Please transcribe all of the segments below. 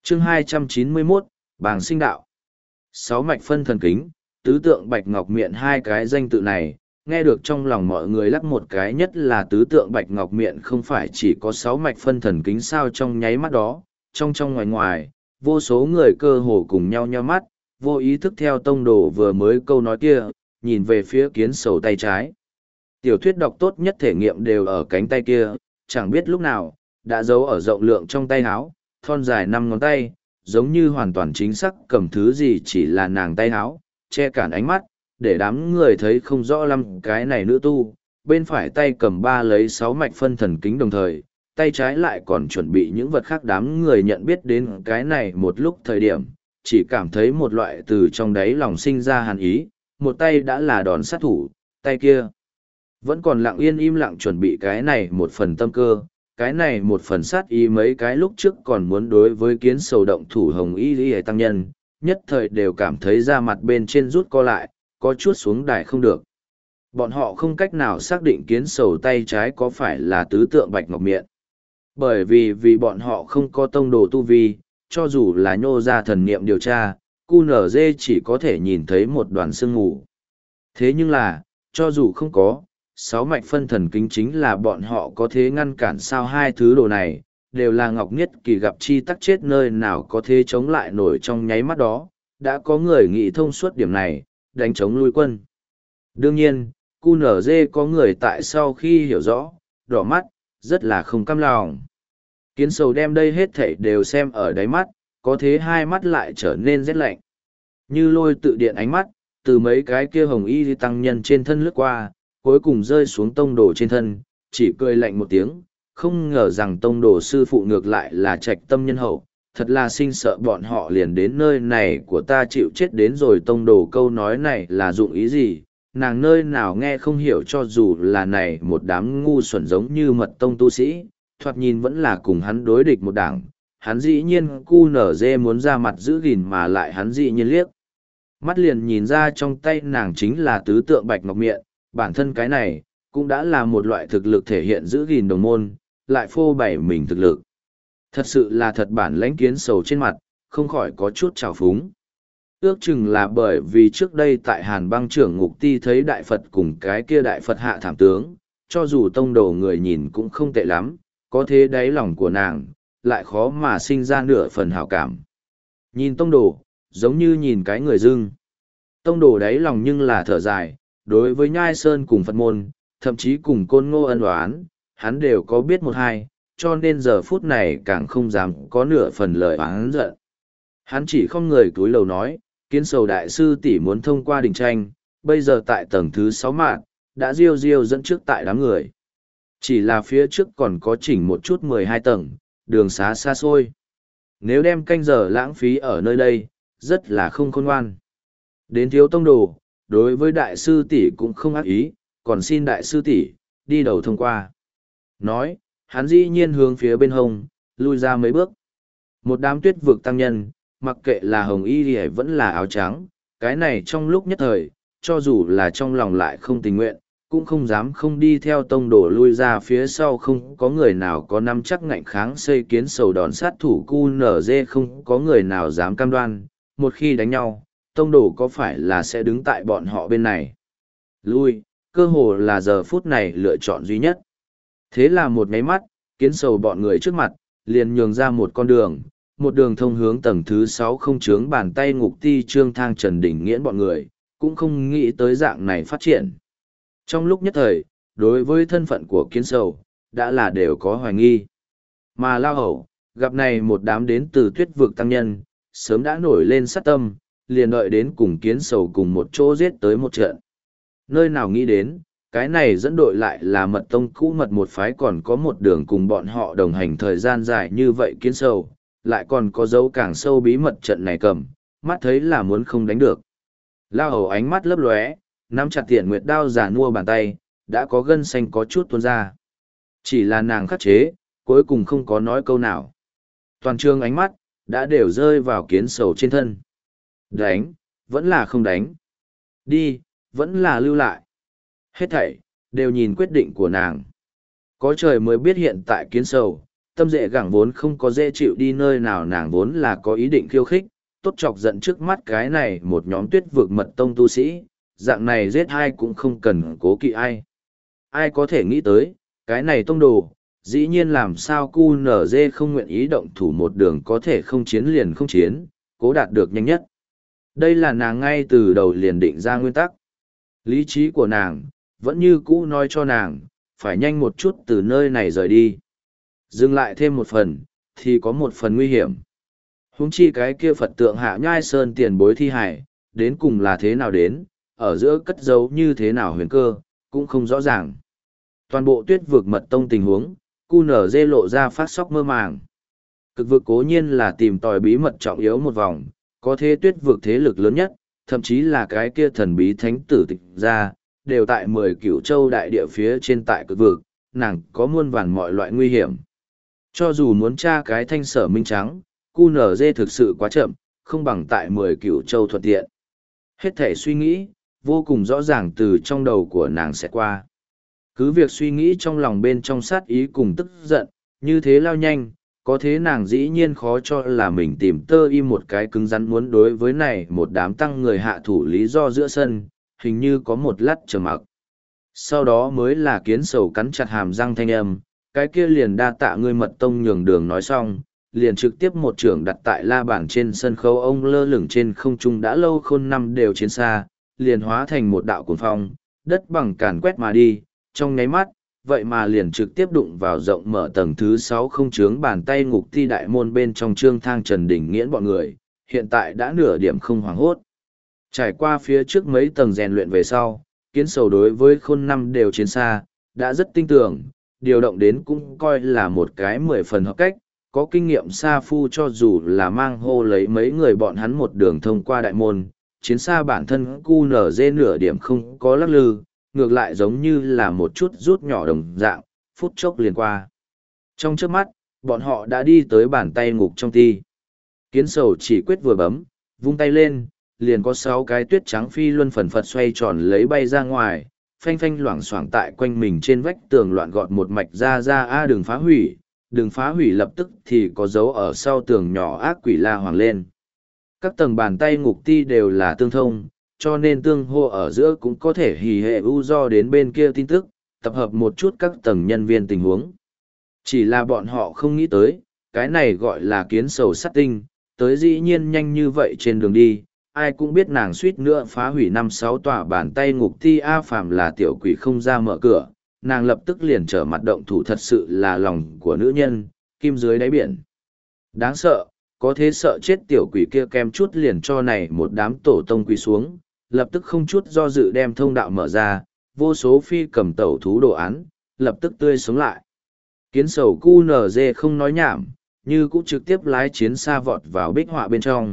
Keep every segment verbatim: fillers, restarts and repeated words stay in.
chương hai trăm chín mươi mốt, bàng sinh đạo. Sáu mạch phân thần kính, tứ tượng bạch ngọc miệng, hai cái danh tự này, nghe được trong lòng mọi người lắc một cái, nhất là tứ tượng bạch ngọc miệng không phải chỉ có sáu mạch phân thần kính sao. Trong nháy mắt đó, trong trong ngoài ngoài, vô số người cơ hồ cùng nhau nheo mắt, vô ý thức theo tông đồ vừa mới câu nói kia, nhìn về phía kiến sầu tay trái. Tiểu thuyết đọc tốt nhất thể nghiệm đều ở cánh tay kia, chẳng biết lúc nào, đã giấu ở rộng lượng trong tay áo, thon dài năm ngón tay, giống như hoàn toàn chính xác cầm thứ gì chỉ là nàng tay áo, che cản ánh mắt, để đám người thấy không rõ lắm cái này nữ tu. Bên phải tay cầm ba lấy sáu mạch phân thần kính, đồng thời, tay trái lại còn chuẩn bị những vật khác. Đám người nhận biết đến cái này một lúc thời điểm, chỉ cảm thấy một loại từ trong đáy lòng sinh ra hàn ý. Một tay đã là đòn sát thủ, tay kia vẫn còn lặng yên im lặng chuẩn bị cái này một phần tâm cơ, cái này một phần sát ý. Mấy cái lúc trước còn muốn đối với kiến sầu động thủ hồng y y tăng nhân, nhất thời đều cảm thấy da mặt bên trên rút co lại, có chút xuống đài không được. Bọn họ không cách nào xác định kiến sầu tay trái có phải là tứ tượng bạch ngọc miệng. Bởi vì vì bọn họ không có tông đồ tu vi, cho dù là nhô ra thần niệm điều tra, cu nở dê chỉ có thể nhìn thấy một đoàn sương mù. Thế nhưng là, cho dù không có, sáu mạch phân thần kính chính là bọn họ có thể ngăn cản sao. Hai thứ đồ này, đều là ngọc nhất kỳ gặp chi tắc chết, nơi nào có thể chống lại nổi. Trong nháy mắt đó, đã có người nghĩ thông suốt điểm này, đánh chống lui quân. Đương nhiên, cu nở dê có người tại sau khi hiểu rõ, đỏ mắt, rất là không cam lòng. Kiến sầu đem đây hết thảy đều xem ở đáy mắt, có thế hai mắt lại trở nên rét lạnh. Như lôi tự điện ánh mắt, từ mấy cái kia hồng y tăng nhân trên thân lướt qua, cuối cùng rơi xuống tông đồ trên thân, chỉ cười lạnh một tiếng, không ngờ rằng tông đồ sư phụ ngược lại là trạch tâm nhân hậu, thật là sinh sợ bọn họ liền đến nơi này của ta chịu chết đến rồi. Tông đồ câu nói này là dụng ý gì, nàng nơi nào nghe không hiểu, cho dù là này một đám ngu xuẩn giống như mật tông tu sĩ, thoạt nhìn vẫn là cùng hắn đối địch một đảng. Hắn dĩ nhiên cu nở dê muốn ra mặt giữ gìn, mà lại hắn dĩ nhiên liếc mắt liền nhìn ra trong tay nàng chính là tứ tượng bạch ngọc miệng. Bản thân cái này, cũng đã là một loại thực lực thể hiện giữ gìn đồng môn, lại phô bày mình thực lực. Thật sự là thật bản lãnh. Kiến sầu trên mặt, không khỏi có chút trào phúng. Ước chừng là bởi vì trước đây tại Hàn Băng Trưởng Ngục Ti thấy Đại Phật cùng cái kia Đại Phật hạ thảm tướng, cho dù tông đồ người nhìn cũng không tệ lắm, có thế đáy lòng của nàng, lại khó mà sinh ra nửa phần hảo cảm. Nhìn tông đồ, giống như nhìn cái người dưng. Tông đồ đáy lòng nhưng là thở dài, đối với Nhai Sơn cùng Phật môn, thậm chí cùng Côn Ngô ân oán, hắn đều có biết một hai, cho nên giờ phút này càng không dám có nửa phần lời oán giận. Hắn chỉ không người cúi đầu nói, Kiến sầu đại sư tỷ muốn thông qua đình tranh, bây giờ tại tầng thứ sáu mạng, đã riêu riêu dẫn trước tại đám người. Chỉ là phía trước còn có chỉnh một chút mười hai tầng, đường xá xa xôi. Nếu đem canh giờ lãng phí ở nơi đây, rất là không khôn ngoan. Đến thiếu tông đồ, đối với đại sư tỷ cũng không ác ý, còn xin đại sư tỷ đi đầu thông qua. Nói, hắn dĩ nhiên hướng phía bên hông, lui ra mấy bước. Một đám tuyết vực tăng nhân, mặc kệ là hồng y thì vẫn là áo trắng, cái này trong lúc nhất thời, cho dù là trong lòng lại không tình nguyện, cũng không dám không đi theo tông đồ lui ra phía sau. Không có người nào có nắm chắc ngạnh kháng xây kiến sầu đòn sát thủ cu nở dê, không có người nào dám cam đoan, một khi đánh nhau, tông đồ có phải là sẽ đứng tại bọn họ bên này. Lui, cơ hồ là giờ phút này lựa chọn duy nhất. Thế là một nháy mắt, kiến sầu bọn người trước mặt, liền nhường ra một con đường, một đường thông hướng tầng thứ sáu. Không chướng bàn tay Ngục Ti Trương Thang Trần Đỉnh Nghiễn bọn người, cũng không nghĩ tới dạng này phát triển. Trong lúc nhất thời, đối với thân phận của kiến sầu, đã là đều có hoài nghi. Mà lao hầu, gặp này một đám đến từ tuyết vực tăng nhân, sớm đã nổi lên sát tâm, liền đợi đến cùng kiến sầu cùng một chỗ giết tới một trận. Nơi nào nghĩ đến, cái này dẫn đội lại là mật tông cũ mật một phái, còn có một đường cùng bọn họ đồng hành thời gian dài như vậy. Kiến sầu, lại còn có dấu càng sâu bí mật trận này cầm, mắt thấy là muốn không đánh được. Lao hầu ánh mắt lấp lóe, nắm chặt Tiễn Nguyệt đao giả nua bàn tay, đã có gân xanh có chút tuôn ra. Chỉ là nàng khắc chế, cuối cùng không có nói câu nào. Toàn trường ánh mắt, đã đều rơi vào kiến sầu trên thân. Đánh, vẫn là không đánh. Đi, vẫn là lưu lại. Hết thảy, đều nhìn quyết định của nàng. Có trời mới biết hiện tại kiến sầu, Tâm dễ gẳng vốn không có dễ chịu đi nơi nào, nàng vốn là có ý định khiêu khích, tốt chọc giận trước mắt cái này một nhóm tuyết vực mật tông tu sĩ, dạng này giết ai cũng không cần cố kỵ ai. Ai có thể nghĩ tới, cái này tông đồ, dĩ nhiên làm sao cu nở dê không nguyện ý động thủ một đường có thể không chiến liền không chiến, cố đạt được nhanh nhất. Đây là nàng ngay từ đầu liền định ra nguyên tắc. Lý trí của nàng, vẫn như cũ nói cho nàng, phải nhanh một chút từ nơi này rời đi. Dừng lại thêm một phần, thì có một phần nguy hiểm. Huống chi cái kia Phật tượng Hạ Nhai Sơn tiền bối thi hải, đến cùng là thế nào đến, ở giữa cất giấu như thế nào huyền cơ, cũng không rõ ràng. Toàn bộ tuyết vực mật tông tình huống, cu nở dê lộ ra phát sóc mơ màng. Cực vực cố nhiên là tìm tòi bí mật trọng yếu một vòng, có thế tuyết vực thế lực lớn nhất, thậm chí là cái kia thần bí thánh tử tịch ra, đều tại mười cửu châu đại địa phía trên tại cực vực, nàng có muôn vàn mọi loại nguy hiểm. Cho dù muốn tra cái thanh sở minh trắng, cu nở dê thực sự quá chậm, không bằng tại mười cửu châu thuận tiện. Hết thể suy nghĩ, vô cùng rõ ràng từ trong đầu của nàng sẽ qua. Cứ việc suy nghĩ trong lòng bên trong sát ý cùng tức giận, như thế lao nhanh, có thế nàng dĩ nhiên khó cho là mình tìm tơ im một cái cứng rắn muốn đối với này một đám tăng người hạ thủ lý do giữa sân, hình như có một lát trầm mặc. Sau đó mới là kiến sầu cắn chặt hàm răng thanh âm, cái kia liền đa tạ ngươi mật tông nhường đường nói xong, liền trực tiếp một trưởng đặt tại la bảng trên sân khấu ông lơ lửng trên không trung đã lâu khôn năm đều chiến xa, liền hóa thành một đạo cuồng phong, đất bằng càn quét mà đi, trong nháy mắt, vậy mà liền trực tiếp đụng vào rộng mở tầng thứ sáu không chướng bàn tay ngục ti đại môn bên trong trương thang Trần Đình Nghiễn bọn người, hiện tại đã nửa điểm không hoảng hốt. Trải qua phía trước mấy tầng rèn luyện về sau, kiến sầu đối với khôn năm đều chiến xa, đã rất tinh tưởng, điều động đến cũng coi là một cái mười phần hợp cách, có kinh nghiệm xa phu cho dù là mang hô lấy mấy người bọn hắn một đường thông qua đại môn, chiến xa bản thân cu nở dê nửa điểm không có lắc lư, ngược lại giống như là một chút rút nhỏ đồng dạng, phút chốc liền qua. Trong trước mắt, bọn họ đã đi tới bàn tay ngục trong ti. Kiến sầu chỉ quyết vừa bấm, vung tay lên, liền có sáu cái tuyết trắng phi luân phần phật xoay tròn lấy bay ra ngoài, phanh phanh loảng xoảng tại quanh mình trên vách tường loạn gọt một mạch ra ra a đừng phá hủy, đừng phá hủy lập tức thì có dấu ở sau tường nhỏ ác quỷ la hoàng lên. Các tầng bàn tay ngục ti đều là tương thông, cho nên tương hô ở giữa cũng có thể hì hệ u do đến bên kia tin tức, tập hợp một chút các tầng nhân viên tình huống. Chỉ là bọn họ không nghĩ tới, cái này gọi là kiến sầu sát tinh, tới dĩ nhiên nhanh như vậy trên đường đi, ai cũng biết nàng suýt nữa phá hủy năm sáu tòa bàn tay ngục ti A Phàm là tiểu quỷ không ra mở cửa, nàng lập tức liền trở mặt động thủ thật sự là lòng của nữ nhân, kim dưới đáy biển. Đáng sợ, có thế sợ chết tiểu quỷ kia kem chút liền cho này một đám tổ tông quỳ xuống, lập tức không chút do dự đem thông đạo mở ra, vô số phi cầm tẩu thú đồ án, lập tức tươi sống lại. Kiến sầu cu nở dê không nói nhảm, như cũng trực tiếp lái chiến xa vọt vào bích họa bên trong.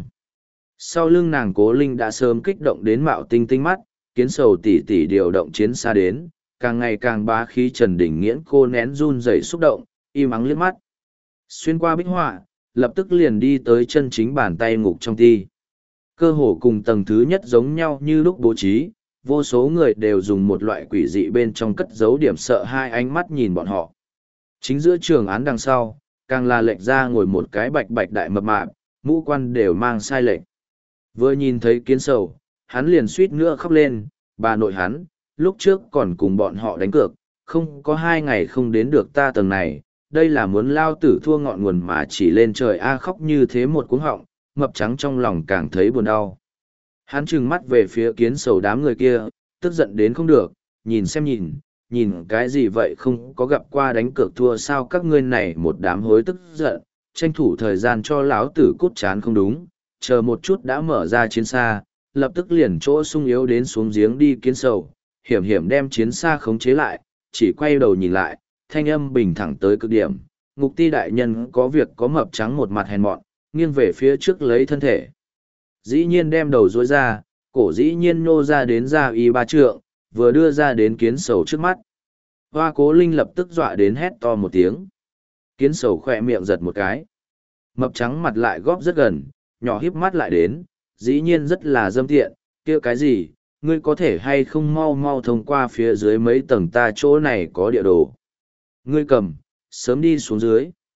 Sau lưng nàng Cố Linh đã sớm kích động đến mạo tinh tinh mắt, kiến sầu tỉ tỉ điều động chiến xa đến, càng ngày càng bá khí Trần Đình Nghiễn cô nén run rẩy xúc động, im ắng liếc mắt. Xuyên qua bích họa, lập tức liền đi tới chân chính bàn tay ngục trong ti. Cơ hồ cùng tầng thứ nhất giống nhau như lúc bố trí, vô số người đều dùng một loại quỷ dị bên trong cất giấu điểm sợ hai ánh mắt nhìn bọn họ. Chính giữa trường án đằng sau, càng là lệch ra ngồi một cái bạch bạch đại mập mạp, mũ quan đều mang sai lệch. Vừa nhìn thấy kiến sầu, hắn liền suýt nữa khóc lên, bà nội hắn, lúc trước còn cùng bọn họ đánh cược, không có hai ngày không đến được ta tầng này, đây là muốn lao tử thua ngọn nguồn mà chỉ lên trời a khóc như thế một cuống họng, mập trắng trong lòng càng thấy buồn đau. Hắn trừng mắt về phía kiến sầu đám người kia, tức giận đến không được, nhìn xem nhìn, nhìn cái gì vậy không có gặp qua đánh cược thua sao các ngươi này một đám hối tức giận, tranh thủ thời gian cho lão tử cút chán không đúng, chờ một chút đã mở ra chiến xa, lập tức liền chỗ sung yếu đến xuống giếng đi kiến sầu, hiểm hiểm đem chiến xa khống chế lại, chỉ quay đầu nhìn lại, thanh âm bình thẳng tới cực điểm, ngục ti đại nhân có việc có mập trắng một mặt hèn mọn, nghiêng về phía trước lấy thân thể. Dĩ nhiên đem đầu dối ra, cổ dĩ nhiên nô ra đến ra y ba trượng, vừa đưa ra đến kiến sầu trước mắt. Hoa Cố Linh lập tức dọa đến hét to một tiếng. Kiến sầu khỏe miệng giật một cái. Mập trắng mặt lại góp rất gần, nhỏ híp mắt lại đến, dĩ nhiên rất là dâm tiện, kia cái gì, ngươi có thể hay không mau mau thông qua phía dưới mấy tầng ta chỗ này có địa đồ. Ngươi cầm, sớm đi xuống dưới.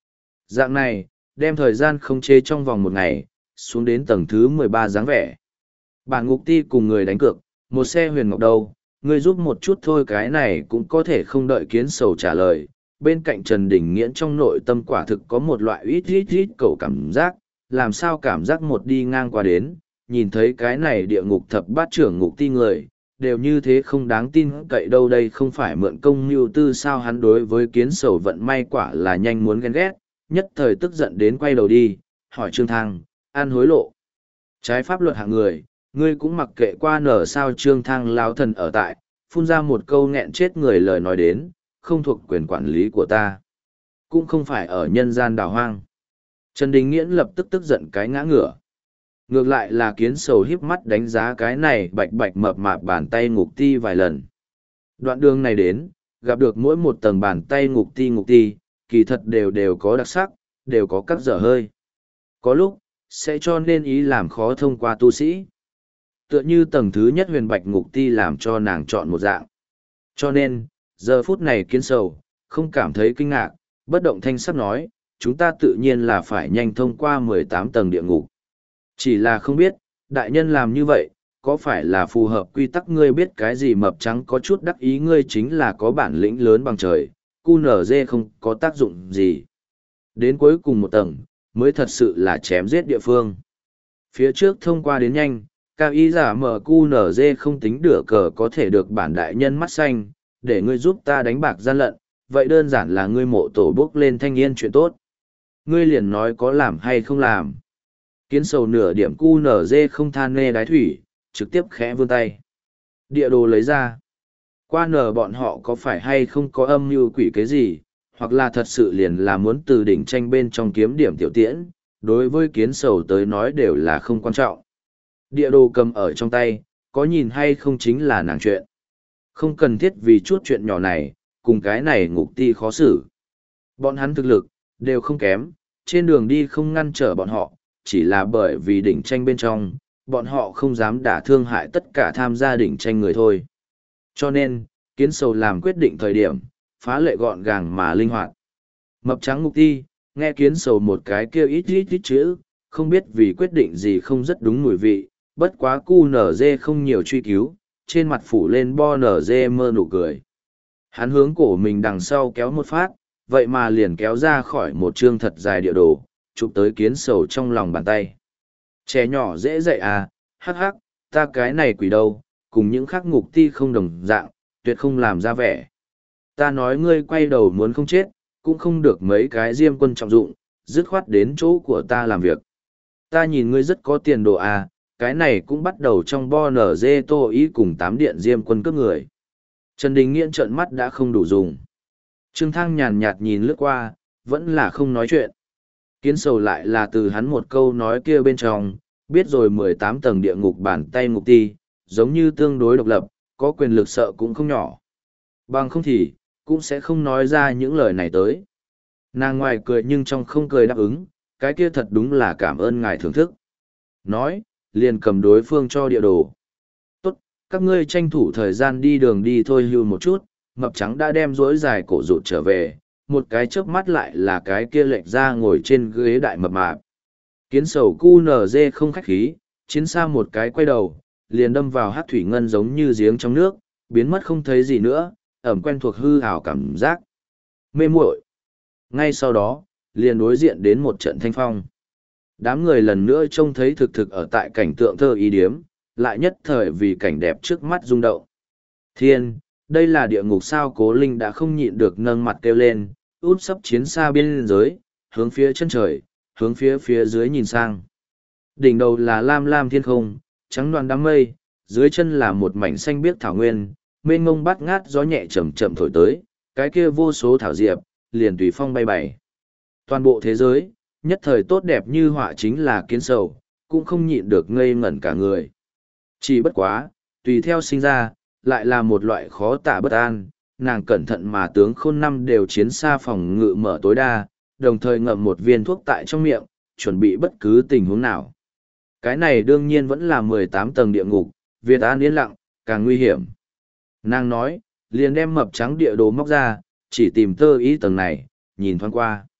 Dạng này, đem thời gian khống chế trong vòng một ngày, xuống đến tầng thứ mười ba dáng vẻ. Bản ngục ti cùng người đánh cược, một xe huyền ngọc đâu, ngươi giúp một chút thôi, cái này cũng có thể không đợi kiến sầu trả lời. Bên cạnh Trần Đình Nghiễn trong nội tâm quả thực có một loại ít ít ít cầu cảm giác, làm sao cảm giác một đi ngang qua đến, nhìn thấy cái này địa ngục thập bát trưởng ngục ti người, đều như thế không đáng tin cậy đâu, đây không phải mượn công mưu tư sao. Hắn đối với kiến sầu vận may quả là nhanh muốn ghen ghét, nhất thời tức giận đến quay đầu đi, hỏi Trương Thăng, ăn hối lộ. Trái pháp luật hạng người, ngươi cũng mặc kệ qua nở sao. Trương Thăng lao thần ở tại, phun ra một câu nghẹn chết người lời nói đến, không thuộc quyền quản lý của ta. Cũng không phải ở nhân gian đảo hoang. Trần Đình Nghiễn lập tức tức giận cái ngã ngửa. Ngược lại là kiến sầu híp mắt đánh giá cái này bạch bạch mập mạp bàn tay ngục ti vài lần. Đoạn đường này đến, gặp được mỗi một tầng bàn tay ngục ti ngục ti, kỳ thật đều đều có đặc sắc, đều có các dở hơi. Có lúc, sẽ cho nên ý làm khó thông qua tu sĩ. Tựa như tầng thứ nhất huyền bạch ngục ti làm cho nàng chọn một dạng. Cho nên, giờ phút này kiến sầu, không cảm thấy kinh ngạc, bất động thanh sắc nói, chúng ta tự nhiên là phải nhanh thông qua mười tám tầng địa ngục. Chỉ là không biết, đại nhân làm như vậy, có phải là phù hợp quy tắc. Ngươi biết cái gì mập trắng có chút đắc ý, ngươi chính là có bản lĩnh lớn bằng trời, cu nở dê không có tác dụng gì. Đến cuối cùng một tầng, mới thật sự là chém giết địa phương. Phía trước thông qua đến nhanh, cao ý giả mở cu nở dê không tính đửa cờ có thể được bản đại nhân mắt xanh, để ngươi giúp ta đánh bạc gian lận, vậy đơn giản là ngươi mộ tổ bước lên thanh niên chuyện tốt. Ngươi liền nói có làm hay không làm. Kiến sầu nửa điểm cu nở dê không than nê đái thủy, trực tiếp khẽ vươn tay. Địa đồ lấy ra. Qua nở bọn họ có phải hay không có âm mưu quỷ cái gì, hoặc là thật sự liền là muốn từ đỉnh tranh bên trong kiếm điểm tiểu tiễn, đối với kiến sầu tới nói đều là không quan trọng. Địa đồ cầm ở trong tay, có nhìn hay không chính là nàng chuyện. Không cần thiết vì chút chuyện nhỏ này, cùng cái này ngục ti khó xử. Bọn hắn thực lực, đều không kém, trên đường đi không ngăn trở bọn họ, chỉ là bởi vì đỉnh tranh bên trong, bọn họ không dám đả thương hại tất cả tham gia đỉnh tranh người thôi. Cho nên, kiến sầu làm quyết định thời điểm, phá lệ gọn gàng mà linh hoạt. Mập trắng ngục ti, nghe kiến sầu một cái kêu ít ít ít chữ, không biết vì quyết định gì không rất đúng mùi vị, bất quá cu nở dê không nhiều truy cứu, trên mặt phủ lên bo nở dê mơ nụ cười. Hắn hướng cổ mình đằng sau kéo một phát, vậy mà liền kéo ra khỏi một chương thật dài địa đồ, chụp tới kiến sầu trong lòng bàn tay. Trẻ nhỏ dễ dạy à, hắc hắc, ta cái này quỷ đâu, cùng những khắc ngục ti không đồng dạng, tuyệt không làm ra vẻ. Ta nói ngươi quay đầu muốn không chết, cũng không được mấy cái diêm quân trọng dụng, dứt khoát đến chỗ của ta làm việc. Ta nhìn ngươi rất có tiền đồ à, cái này cũng bắt đầu trong bo nở dê tô ý cùng tám điện diêm quân cướp người. Trần Đình Nghiễn trợn mắt đã không đủ dùng. Trương Thăng nhàn nhạt nhìn lướt qua, vẫn là không nói chuyện. Kiến sầu lại là từ hắn một câu nói kia bên trong, biết rồi mười tám tầng địa ngục bàn tay ngục ti, giống như tương đối độc lập, có quyền lực sợ cũng không nhỏ. Bằng không thì, cũng sẽ không nói ra những lời này tới. Nàng ngoài cười nhưng trong không cười đáp ứng, cái kia thật đúng là cảm ơn ngài thưởng thức. Nói, liền cầm đối phương cho địa đồ. Tốt, các ngươi tranh thủ thời gian đi đường đi thôi hưu một chút, mập trắng đã đem rỗi dài cổ rụt trở về, một cái chớp mắt lại là cái kia lệch ra ngồi trên ghế đại mập mạp. Kiến sầu cu nở dê không khách khí, chiến xa một cái quay đầu, liền đâm vào hát thủy ngân giống như giếng trong nước, biến mất không thấy gì nữa, ẩm quen thuộc hư ảo cảm giác. Mê muội. Ngay sau đó, liền đối diện đến một trận thanh phong. Đám người lần nữa trông thấy thực thực ở tại cảnh tượng thơ ý điếm, lại nhất thời vì cảnh đẹp trước mắt rung động. Thiên, đây là địa ngục sao? Cố Linh đã không nhịn được nâng mặt kêu lên, út sấp chiến xa biên giới, hướng phía chân trời, hướng phía phía dưới nhìn sang. Đỉnh đầu là lam lam thiên không, trắng đoàn đám mây, dưới chân là một mảnh xanh biếc thảo nguyên, mênh mông bát ngát gió nhẹ chậm chậm thổi tới, cái kia vô số thảo diệp, liền tùy phong bay bày. Toàn bộ thế giới, nhất thời tốt đẹp như họa chính là kiến sầu, cũng không nhịn được ngây ngẩn cả người. Chỉ bất quá, tùy theo sinh ra, lại là một loại khó tả bất an, nàng cẩn thận mà tướng khôn năm đều chiến xa phòng ngự mở tối đa, đồng thời ngậm một viên thuốc tại trong miệng, chuẩn bị bất cứ tình huống nào. Cái này đương nhiên vẫn là mười tám tầng địa ngục, Việt An yên lặng, càng nguy hiểm. Nàng nói, liền đem mập trắng địa đồ móc ra, chỉ tìm tơ ý tầng này, nhìn thoáng qua.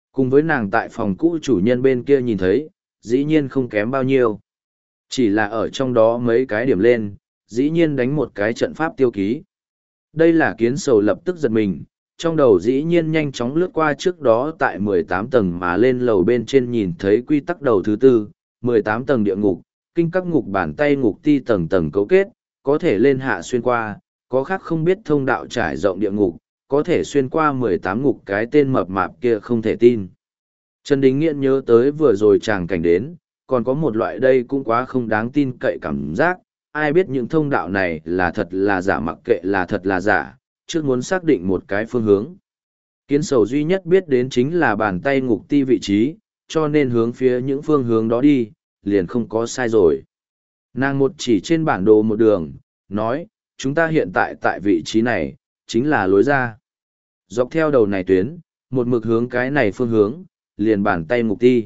Cùng với nàng tại phòng cũ chủ nhân bên kia nhìn thấy, dĩ nhiên không kém bao nhiêu. Chỉ là ở trong đó mấy cái điểm lên, dĩ nhiên đánh một cái trận pháp tiêu ký. Đây là Kiến Sầu lập tức giật mình, trong đầu dĩ nhiên nhanh chóng lướt qua trước đó tại mười tám tầng mà lên lầu bên trên nhìn thấy quy tắc đầu thứ tư, mười tám tầng địa ngục, kinh các ngục bàn tay ngục ti tầng tầng cấu kết, có thể lên hạ xuyên qua, có khác không biết thông đạo trải rộng địa ngục, có thể xuyên qua mười tám ngục, cái tên mập mạp kia không thể tin. Trần Đình Nghiện nhớ tới vừa rồi chàng cảnh đến, còn có một loại đây cũng quá không đáng tin cậy cảm giác, ai biết những thông đạo này là thật là giả, mặc kệ là thật là giả, trước muốn xác định một cái phương hướng. Kiến Sầu duy nhất biết đến chính là bàn tay ngục ti vị trí, cho nên hướng phía những phương hướng đó đi, liền không có sai rồi. Nàng một chỉ trên bản đồ một đường, nói, chúng ta hiện tại tại vị trí này, chính là lối ra. Dọc theo đầu này tuyến, một mực hướng cái này phương hướng, liền bàn tay ngục ti.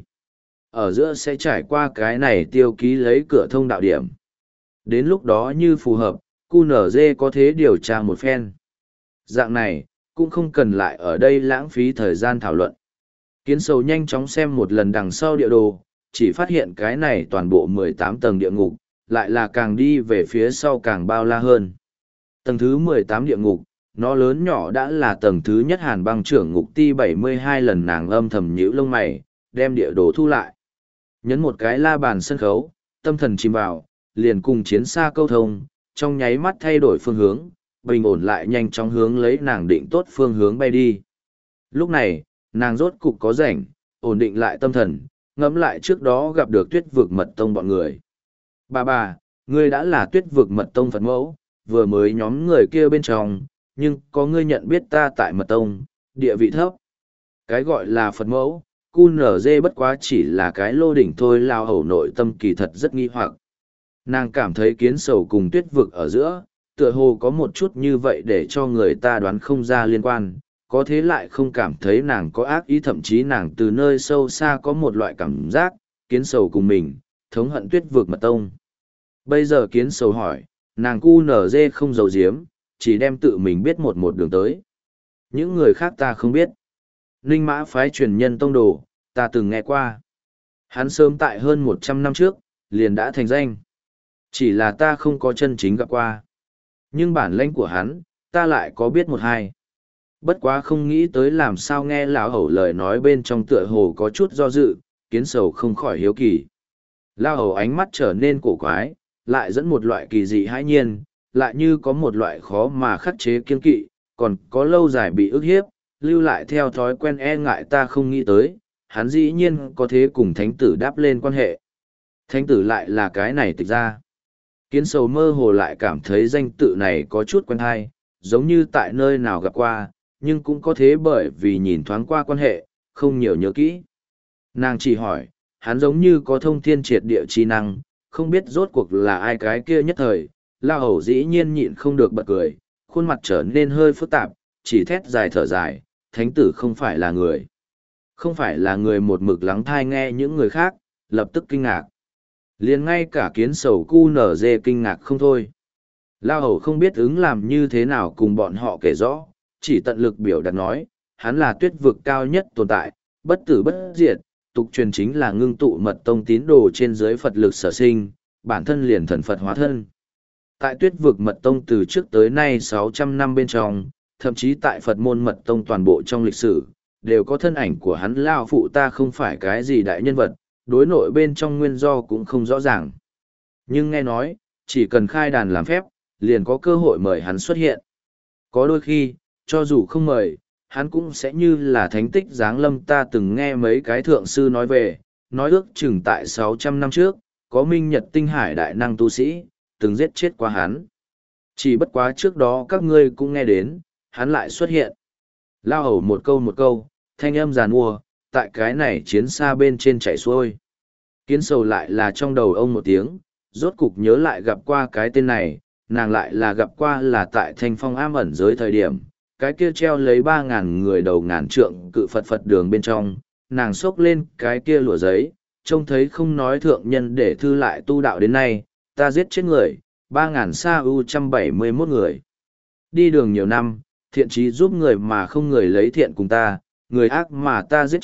Ở giữa sẽ trải qua cái này tiêu ký lấy cửa thông đạo điểm. Đến lúc đó như phù hợp, cu nở dê có thế điều tra một phen. Dạng này, cũng không cần lại ở đây lãng phí thời gian thảo luận. Kiến Sầu nhanh chóng xem một lần đằng sau địa đồ, chỉ phát hiện cái này toàn bộ mười tám tầng địa ngục, lại là càng đi về phía sau càng bao la hơn. Tầng thứ mười tám địa ngục, nó lớn nhỏ đã là tầng thứ nhất Hàn Băng trưởng ngục ti bảy mươi hai lần, nàng âm thầm nhíu lông mày, đem địa đồ thu lại. Nhấn một cái la bàn sân khấu, tâm thần chìm vào, liền cùng chiến xa câu thông, trong nháy mắt thay đổi phương hướng, bình ổn lại nhanh chóng hướng lấy nàng định tốt phương hướng bay đi. Lúc này, nàng rốt cục có rảnh, ổn định lại tâm thần, ngẫm lại trước đó gặp được Tuyết Vực Mật Tông bọn người. Bà bà, ngươi đã là Tuyết Vực Mật Tông Phật mẫu, vừa mới nhóm người kia bên trong, nhưng có ngươi nhận biết ta tại Mật Tông, địa vị thấp. Cái gọi là Phật mẫu, cu nở dê bất quá chỉ là cái lô đỉnh thôi. Lao Hầu nội tâm kỳ thật rất nghi hoặc. Nàng cảm thấy Kiến Sầu cùng Tuyết Vực ở giữa, tựa hồ có một chút như vậy để cho người ta đoán không ra liên quan, có thế lại không cảm thấy nàng có ác ý, thậm chí nàng từ nơi sâu xa có một loại cảm giác, Kiến Sầu cùng mình, thống hận Tuyết Vực Mật Tông. Bây giờ Kiến Sầu hỏi, nàng cu nở dê không giấu giếm, chỉ đem tự mình biết một một đường tới. Những người khác ta không biết. Ninh Mã phái truyền nhân tông đồ, ta từng nghe qua. Hắn sớm tại hơn một trăm năm trước, liền đã thành danh. Chỉ là ta không có chân chính gặp qua. Nhưng bản lãnh của hắn, ta lại có biết một hai. Bất quá không nghĩ tới làm sao nghe lão hầu lời nói bên trong tựa hồ có chút do dự, Kiến Sầu không khỏi hiếu kỳ. Lão hầu ánh mắt trở nên cổ quái, lại dẫn một loại kỳ dị hãi nhiên, lại như có một loại khó mà khắc chế kiên kỵ, còn có lâu dài bị ức hiếp, lưu lại theo thói quen e ngại. Ta không nghĩ tới, hắn dĩ nhiên có thế cùng thánh tử đáp lên quan hệ. Thánh tử lại là cái này tịch ra. Kiến Sầu mơ hồ lại cảm thấy danh tự này có chút quen hay, giống như tại nơi nào gặp qua, nhưng cũng có thế bởi vì nhìn thoáng qua quan hệ, không nhiều nhớ kỹ. Nàng chỉ hỏi, hắn giống như có thông thiên triệt địa chi năng, không biết rốt cuộc là ai cái kia nhất thời. Lao Hầu dĩ nhiên nhịn không được bật cười, khuôn mặt trở nên hơi phức tạp, chỉ thét dài thở dài, thánh tử không phải là người. Không phải là người. Một mực lắng thai nghe những người khác, lập tức kinh ngạc. Liền ngay cả Kiến Sầu cu nở dê kinh ngạc không thôi. Lao Hầu không biết ứng làm như thế nào cùng bọn họ kể rõ, chỉ tận lực biểu đạt nói, hắn là Tuyết Vực cao nhất tồn tại, bất tử bất diệt, tục truyền chính là ngưng tụ Mật Tông tín đồ trên dưới Phật lực sở sinh, bản thân liền thần Phật hóa thân. Tại Tuyết Vực Mật Tông từ trước tới nay sáu trăm năm bên trong, thậm chí tại Phật môn Mật Tông toàn bộ trong lịch sử, đều có thân ảnh của hắn. Lao phụ ta không phải cái gì đại nhân vật, đối nội bên trong nguyên do cũng không rõ ràng. Nhưng nghe nói, chỉ cần khai đàn làm phép, liền có cơ hội mời hắn xuất hiện. Có đôi khi, cho dù không mời, hắn cũng sẽ như là thánh tích giáng lâm. Ta từng nghe mấy cái thượng sư nói về, nói ước chừng tại sáu trăm năm trước, có minh nhật tinh hải đại năng tu sĩ, từng giết chết qua hắn. Chỉ bất quá trước đó các ngươi cũng nghe đến, hắn lại xuất hiện. Lao Hầu một câu một câu, thanh âm giàn mua, tại cái này chiến xa bên trên chảy xuôi. Kiến Sầu lại là trong đầu ông một tiếng, rốt cục nhớ lại gặp qua cái tên này, nàng lại là gặp qua là tại Thanh Phong Am ẩn giới thời điểm, cái kia treo lấy ba ngàn người đầu ngàn trượng cự Phật Phật đường bên trong, nàng xốc lên cái kia lụa giấy, trông thấy không nói thượng nhân để thư lại tu đạo đến nay, ta giết chết người, ba ngàn sa u trăm bảy mươi mốt người. Đi đường nhiều năm, thiện trí giúp người mà không người lấy thiện cùng ta, người ác mà ta giết chết,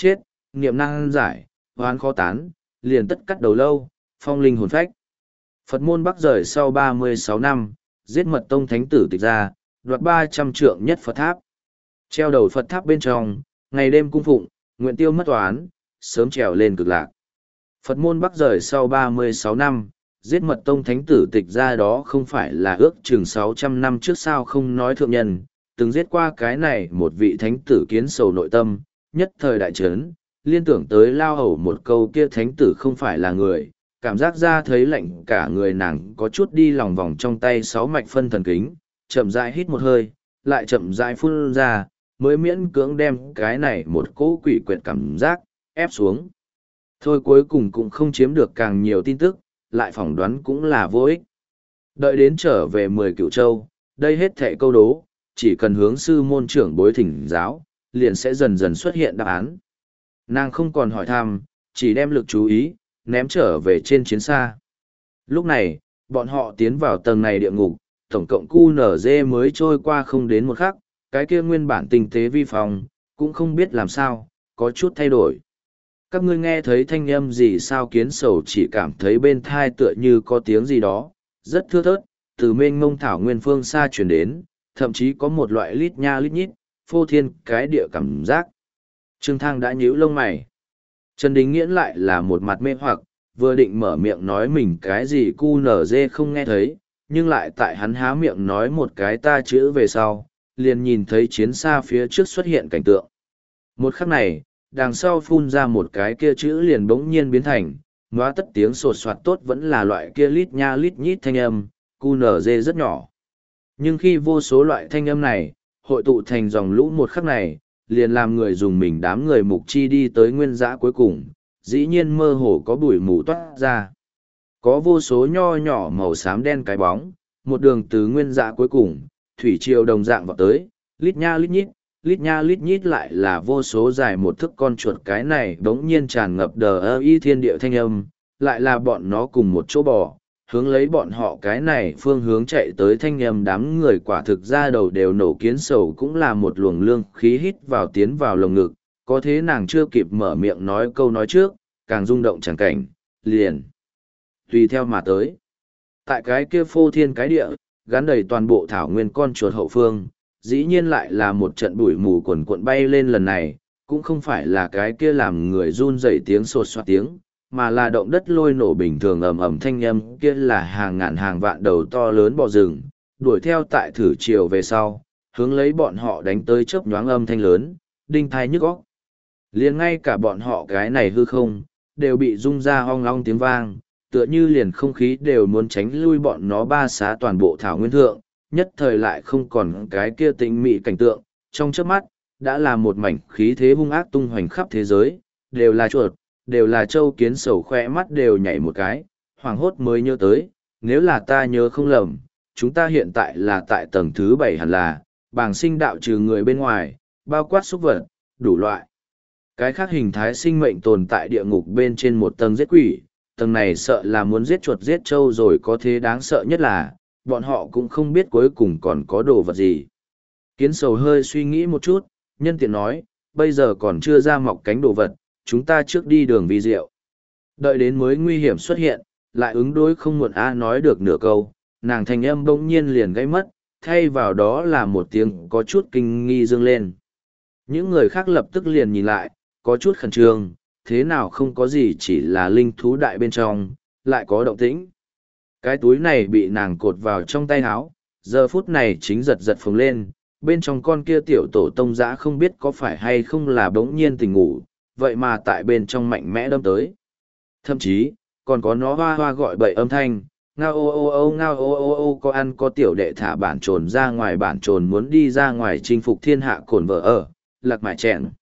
niệm năng giải, hoán khó tán, liền tất cắt đầu lâu, phong linh hồn phách. Phật môn Bắc rời sau ba mươi sáu năm, giết mật tông thánh tử tịch ra, đoạt ba trăm trượng nhất Phật tháp. Treo đầu Phật tháp bên trong, ngày đêm cung phụng, nguyện tiêu mất toán, sớm trèo lên cực lạc. Phật môn Bắc rời sau ba mươi sáu năm, giết mật tông thánh tử tịch ra đó không phải là ước chừng sáu trăm năm trước sao không nói thượng nhân, từng giết qua cái này một vị thánh tử kiến sầu nội tâm, nhất thời đại trấn, liên tưởng tới lao hầu một câu kia thánh tử không phải là người, cảm giác ra thấy lạnh cả người nàng có chút đi lòng vòng trong tay sáu mạch phân thần kính, chậm rãi hít một hơi, lại chậm rãi phun ra, mới miễn cưỡng đem cái này một cỗ quỷ quyệt cảm giác, ép xuống. Thôi cuối cùng cũng không chiếm được càng nhiều tin tức, lại phỏng đoán cũng là vô ích. Đợi đến trở về mười cựu châu, đây hết thệ câu đố, chỉ cần hướng sư môn trưởng bối thỉnh giáo, liền sẽ dần dần xuất hiện đáp án. Nàng không còn hỏi thăm, chỉ đem lực chú ý, ném trở về trên chiến xa. Lúc này, bọn họ tiến vào tầng này địa ngục, tổng cộng cu nở dê mới trôi qua không đến một khắc, cái kia nguyên bản tinh tế vi phòng, cũng không biết làm sao, có chút thay đổi. Các ngươi nghe thấy thanh âm gì sao kiến sầu chỉ cảm thấy bên thai tựa như có tiếng gì đó, rất thưa thớt, từ mênh mông thảo nguyên phương xa chuyển đến, thậm chí có một loại lít nha lít nhít, phô thiên cái địa cảm giác. Trương Thang đã nhíu lông mày. Trần Đình Nghiễn lại là một mặt mê hoặc, vừa định mở miệng nói mình cái gì cu nở dê không nghe thấy, nhưng lại tại hắn há miệng nói một cái ta chữ về sau, liền nhìn thấy chiến xa phía trước xuất hiện cảnh tượng. Một khắc này, đằng sau phun ra một cái kia chữ liền bỗng nhiên biến thành, nóa tất tiếng sột soạt tốt vẫn là loại kia lít nha lít nhít thanh âm, cu nở dê rất nhỏ. Nhưng khi vô số loại thanh âm này, hội tụ thành dòng lũ một khắc này, liền làm người dùng mình đám người mục chi đi tới nguyên dã cuối cùng, dĩ nhiên mơ hồ có bụi mù toát ra. Có vô số nho nhỏ màu xám đen cái bóng, một đường từ nguyên dã cuối cùng, thủy triều đồng dạng vào tới, lít nha lít nhít, lít nha lít nhít lại là vô số dài một thức con chuột cái này đống nhiên tràn ngập đờ ơ y thiên địa thanh âm, lại là bọn nó cùng một chỗ bò, hướng lấy bọn họ cái này phương hướng chạy tới thanh âm đám người quả thực ra đầu đều nổ kiến sầu cũng là một luồng lương khí hít vào tiến vào lồng ngực, có thế nàng chưa kịp mở miệng nói câu nói trước, càng rung động chẳng cảnh, liền. Tùy theo mà tới. Tại cái kia phô thiên cái địa, gắn đầy toàn bộ thảo nguyên con chuột hậu phương, dĩ nhiên lại là một trận bụi mù quần cuộn bay lên lần này, cũng không phải là cái kia làm người run rẩy tiếng sột soạt tiếng, mà là động đất lôi nổ bình thường ầm ầm thanh âm kia là hàng ngàn hàng vạn đầu to lớn bò rừng, đuổi theo tại thử chiều về sau, hướng lấy bọn họ đánh tới chớp nhoáng âm thanh lớn, đinh thai nhức óc. Liền ngay cả bọn họ cái này hư không, đều bị rung ra ong long tiếng vang, tựa như liền không khí đều muốn tránh lui bọn nó ba xá toàn bộ thảo nguyên thượng, nhất thời lại không còn cái kia tĩnh mị cảnh tượng, trong chớp mắt, đã là một mảnh khí thế hung ác tung hoành khắp thế giới, đều là chuột, đều là châu kiến sầu khoe mắt đều nhảy một cái, hoàng hốt mới nhớ tới, nếu là ta nhớ không lầm, chúng ta hiện tại là tại tầng thứ bảy hẳn là, bảng sinh đạo trừ người bên ngoài, bao quát xúc vật, đủ loại. Cái khác hình thái sinh mệnh tồn tại địa ngục bên trên một tầng giết quỷ, tầng này sợ là muốn giết chuột giết trâu rồi có thế đáng sợ nhất là, bọn họ cũng không biết cuối cùng còn có đồ vật gì. Kiến sầu hơi suy nghĩ một chút, nhân tiện nói, bây giờ còn chưa ra mọc cánh đồ vật, chúng ta trước đi đường vi diệu. Đợi đến mới nguy hiểm xuất hiện, lại ứng đối không muộn a nói được nửa câu, nàng thanh âm bỗng nhiên liền gây mất, thay vào đó là một tiếng có chút kinh nghi dương lên. Những người khác lập tức liền nhìn lại, có chút khẩn trương, thế nào không có gì chỉ là linh thú đại bên trong, lại có động tĩnh. Cái túi này bị nàng cột vào trong tay áo, giờ phút này chính giật giật phồng lên, bên trong con kia tiểu tổ tông dã không biết có phải hay không là bỗng nhiên tỉnh ngủ, vậy mà tại bên trong mạnh mẽ đâm tới. Thậm chí, còn có nó hoa hoa gọi bậy âm thanh, ngao ô ô ô ngao ô ô ô có ăn có tiểu đệ thả bản trồn ra ngoài bản trồn muốn đi ra ngoài chinh phục thiên hạ cồn vợ ở, lạc mải chèn.